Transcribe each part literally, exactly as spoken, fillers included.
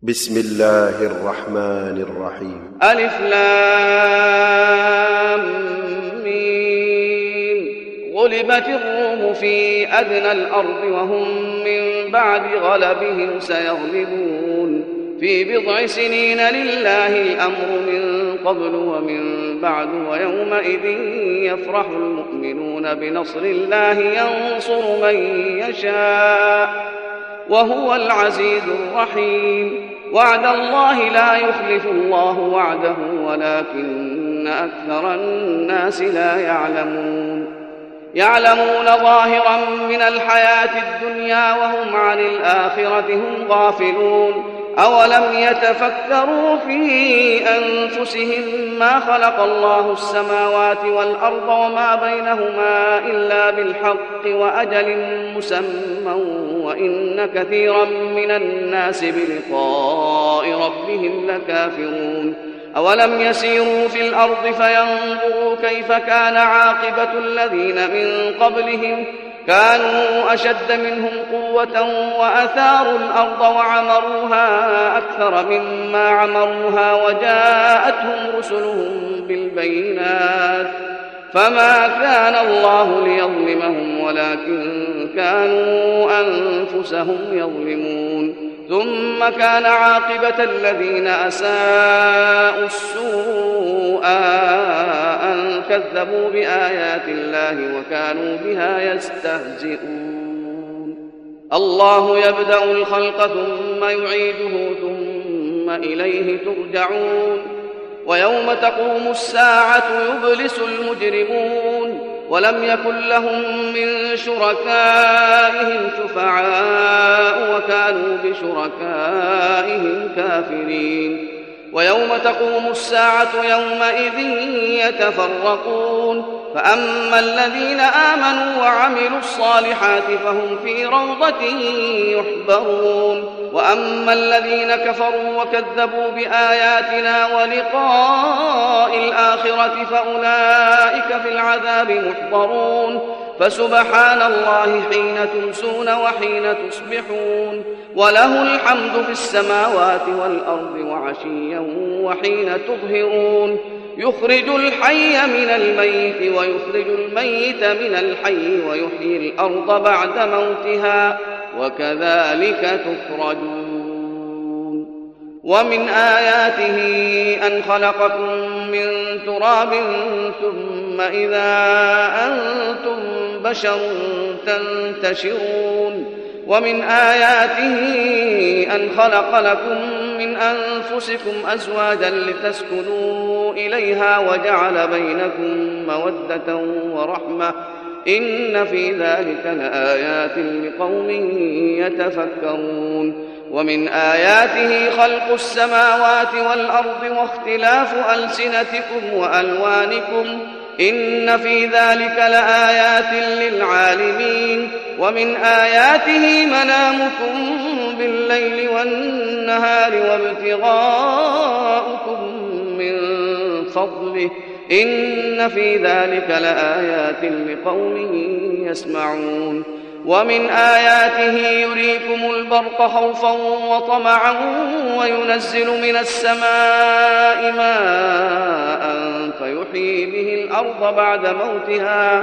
بسم الله الرحمن الرحيم. ألف لام ميم. غلبت الروم في أدنى الأرض وهم من بعد غلبهم سيغلبون في بضع سنين لله الأمر من قبل ومن بعد ويومئذ يفرح المؤمنون بنصر الله ينصر من يشاء وهو العزيز الرحيم. وعد الله لا يخلف الله وعده ولكن أكثر الناس لا يعلمون. يعلمون ظاهرا من الحياة الدنيا وهم عن الآخرة هم غافلون. أولم يتفكروا في أنفسهم ما خلق الله السماوات والأرض وما بينهما إلا بالحق وأجل مسمى وإن كثيرا من الناس بلقاء ربهم لكافرون. أولم يسيروا في الأرض فينظروا كيف كان عاقبة الذين من قبلهم كانوا أشد منهم قوة وأثاروا الأرض وعمروها أكثر مما عمروها وجاءتهم رسلهم بالبينات فما كان الله ليظلمهم ولكن كانوا أنفسهم يظلمون. ثم كان عاقبة الذين أساءوا السوء أن كذبوا بآيات الله وكانوا بها يستهزئون. الله يبدأ الخلق ثم يعيده ثم إليه ترجعون. ويوم تقوم الساعة يبلس المجرمون ولم يكن لهم من شركائهم شفعاء وكانوا بشركائهم كافرين. ويوم تقوم الساعة يومئذ يتفرقون فأما الذين آمنوا وعملوا الصالحات فهم في روضة يحبرون وأما الذين كفروا وكذبوا بآياتنا ولقاء الآخرة فأولئك في العذاب محضرون. فسبحان الله حين تمسون وحين تصبحون وله الحمد في السماوات والأرض وعشيا وحين تظهرون. يخرج الحي من الميت ويخرج الميت من الحي ويحيي الأرض بعد موتها وكذلك تخرجون. ومن آياته أن خلقكم من تراب ثم إذا أنتم بشر تنتشرون. ومن آياته أن خلق لكم من أنفسكم أزواجا لتسكنوا إليها وجعل بينكم مودة ورحمة إن في ذلك لآيات لقوم يتفكرون. ومن آياته خلق السماوات والأرض واختلاف ألسنتكم وألوانكم إن في ذلك لآيات للعالمين. ومن آياته منامكم بالليل والنهار وابتغاؤكم من فضله إن في ذلك لآيات لقوم يسمعون. ومن آياته يريكم البرق خوفا وطمعا وينزل من السماء ماء فيحيي به الأرض بعد موتها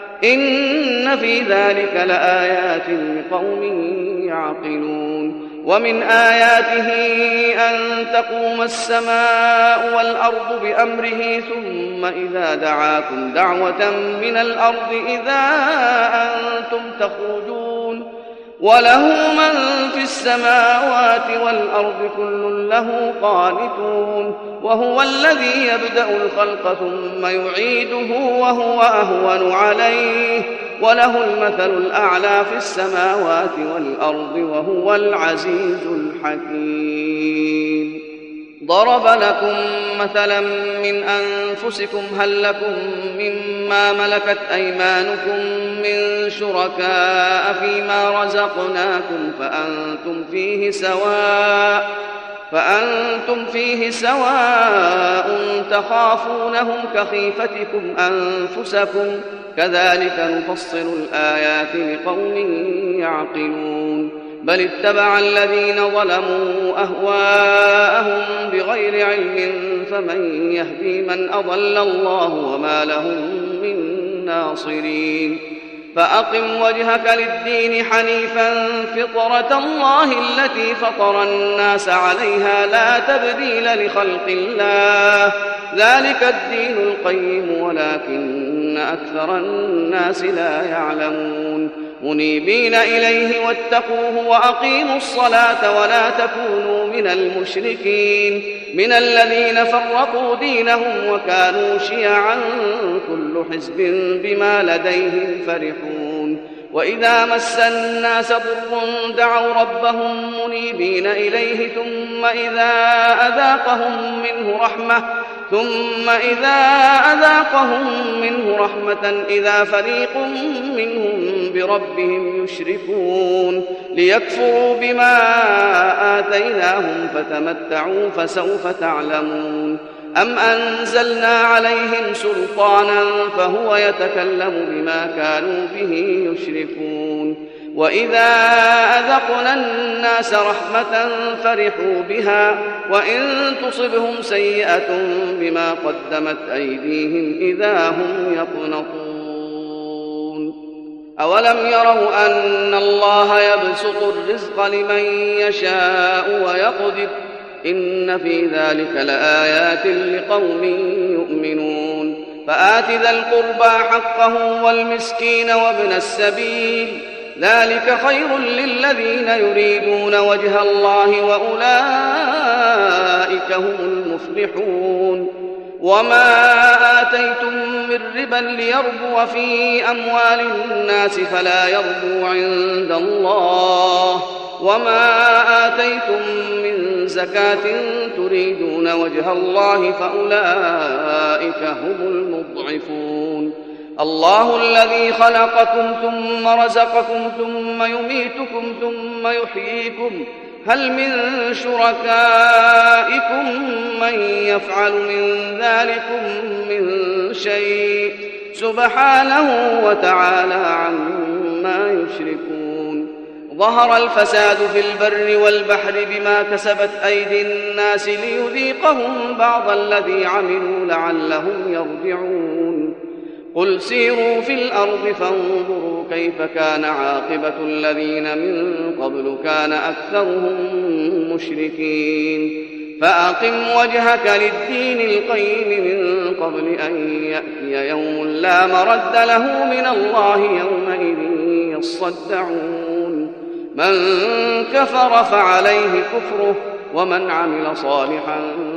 إن في ذلك لآيات لقوم يعقلون. ومن آياته أن تقوم السماء والأرض بأمره ثم إذا دعاكم دعوة من الأرض إذا أنتم تخرجون. وله من في السماوات والأرض كل له قانتون. وهو الذي يبدأ الخلق ثم يعيده وهو أهون عليه وله المثل الأعلى في السماوات والأرض وهو العزيز الحكيم. ضرب لكم مثلا من أنفسكم هل لكم مما ملكت أيمانكم من شركاء فيما رزقناكم فأنتم فيه سواء فأنتم فيه سواء تخافونهم كخيفتكم أنفسكم كذلك نفصل الآيات لقوم يعقلون. بل اتبع الذين ظلموا أهواءهم بغير علم فمن يهدي من أضل الله وما لهم من ناصرين فأقم وجهك للدين حنيفا فطرة الله التي فطر الناس عليها لا تبديل لخلق الله ذلك الدين القيم ولكن أكثر الناس لا يعلمون منيبين إليه واتقوه وأقيموا الصلاة ولا تكونوا من المشركين من الذين فرقوا دينهم وكانوا شيعا كل حزب بما لديهم فرحون وإذا مس الناس ضر دعوا ربهم منيبين إليه ثم إذا أذاقهم منه رحمة ثم إذا أذاقهم منه رحمة إذا فريق منهم بربهم يشركون ليكفروا بما آتيناهم فتمتعوا فسوف تعلمون أم أنزلنا عليهم سلطانا فهو يتكلم بما كانوا به يشركون وإذا أذقنا الناس رحمة فرحوا بها وإن تصبهم سيئة بما قدمت أيديهم إذا هم يقنطون أولم يروا أن الله يبسط الرزق لمن يشاء ويقدر إن في ذلك لآيات لقوم يؤمنون فآت ذا القربى حقه والمسكين وابن السبيل ذلك خير للذين يريدون وجه الله وأولئك هم المفلحون وما آتيتم من ربا ليربو في أموال الناس فلا يربو عند الله وما آتيتم من زكاة تريدون وجه الله فأولئك هم المضعفون الله الذي خلقكم ثم رزقكم ثم يميتكم ثم يحييكم هل من شركائكم من يفعل من ذلكم من شيء سبحانه وتعالى عما يشركون ظهر الفساد في البر والبحر بما كسبت أيدي الناس ليذيقهم بعض الذي عملوا لعلهم يرجعون قل سيروا في الأرض فانظروا كيف كان عاقبة الذين من قبل كان أكثرهم مشركين فأقم وجهك للدين القيم من قبل أن يأتي يوم لا مرد له من الله يومئذ يصدعون من كفر فعليه كفره ومن عمل صالحا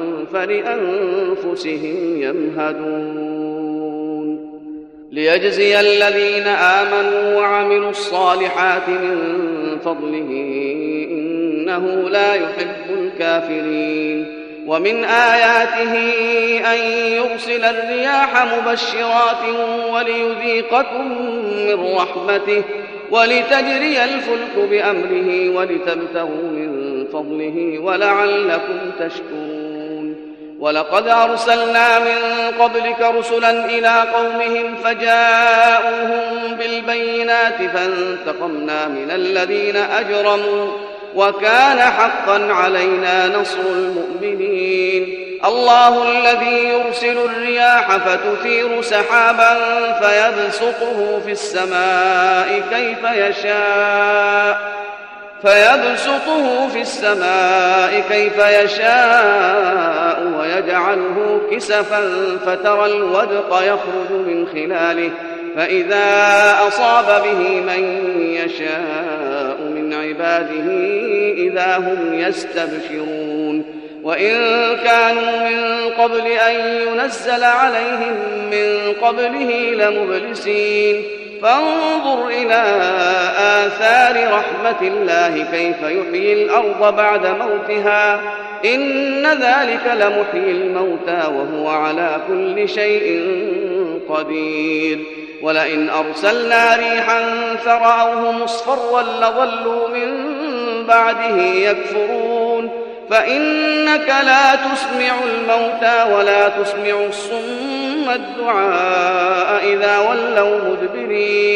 فلأنفسهم يمهدون ليجزي الذين آمنوا وعملوا الصالحات من فضله إنه لا يحب الكافرين ومن آياته أن يرسل الرياح مبشرات وليذيقكم من رحمته ولتجري الفلك بأمره ولتبتغوا من فضله ولعلكم تشكرون ولقد أرسلنا من قبلك رسلا إلى قومهم فجاءوهم بالبينات فانتقمنا من الذين أجرموا وكان حقا علينا نصر المؤمنين الله الذي يرسل الرياح فتثير سحابا فيبسطه في السماء كيف يشاء فيبسطه في السماء كيف يشاء ويجعله كسفا فترى الودق يخرج من خلاله فإذا أصاب به من يشاء من عباده إذا هم يستبشرون وإن كانوا من قبل أن ينزل عليهم من قبله لمبلسين فانظر إلى آثار رحمة الله كيف يحيي الأرض بعد موتها إن ذلك لمحيي الموتى وهو على كل شيء قدير ولئن أرسلنا ريحا فرأوه مصفرا لظلوا من بعده يكفرون فإنك لا تسمع الموتى ولا تسمع الصم الدعاء إذا ولوا مدبرين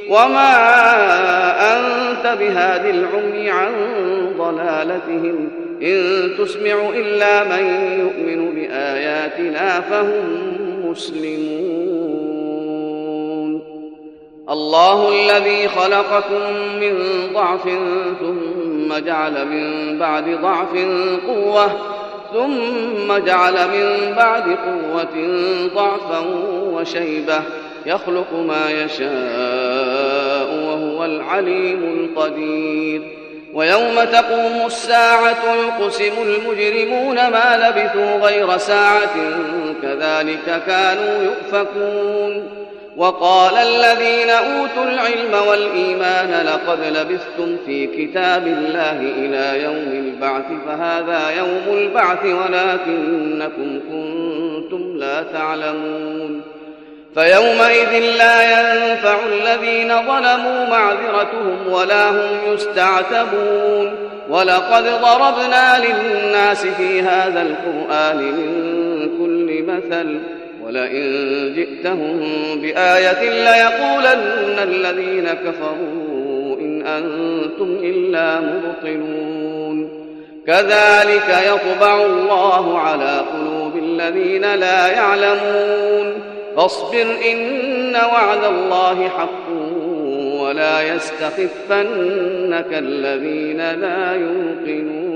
وما أنت بهاد العمي عن ضلالتهم إن تسمع إلا من يؤمن بآياتنا فهم مسلمون. الله الذي خلقكم من ضعف ثم جعل من بعد ضعف قوة ثم جعل من بعد قوة ضعفا وشيبة يخلق ما يشاء وهو العليم القدير. ويوم تقوم الساعة يقسم المجرمون ما لبثوا غير ساعة كذلك كانوا يؤفكون. وقال الذين أوتوا العلم والإيمان لقد لبثتم في كتاب الله إلى يوم البعث فهذا يوم البعث ولكنكم كنتم لا تعلمون. فيومئذ لا ينفع الذين ظلموا معذرتهم ولا هم يستعتبون. ولقد ضربنا للناس في هذا القرآن من كل مثل ولئن جئتهم بآية ليقولن الذين كفروا إن أنتم إلا مبطلون. كذلك يطبع الله على قلوب الذين لا يعلمون. فاصبر إن وعد الله حق ولا يستخفنك الذين لا يوقنون.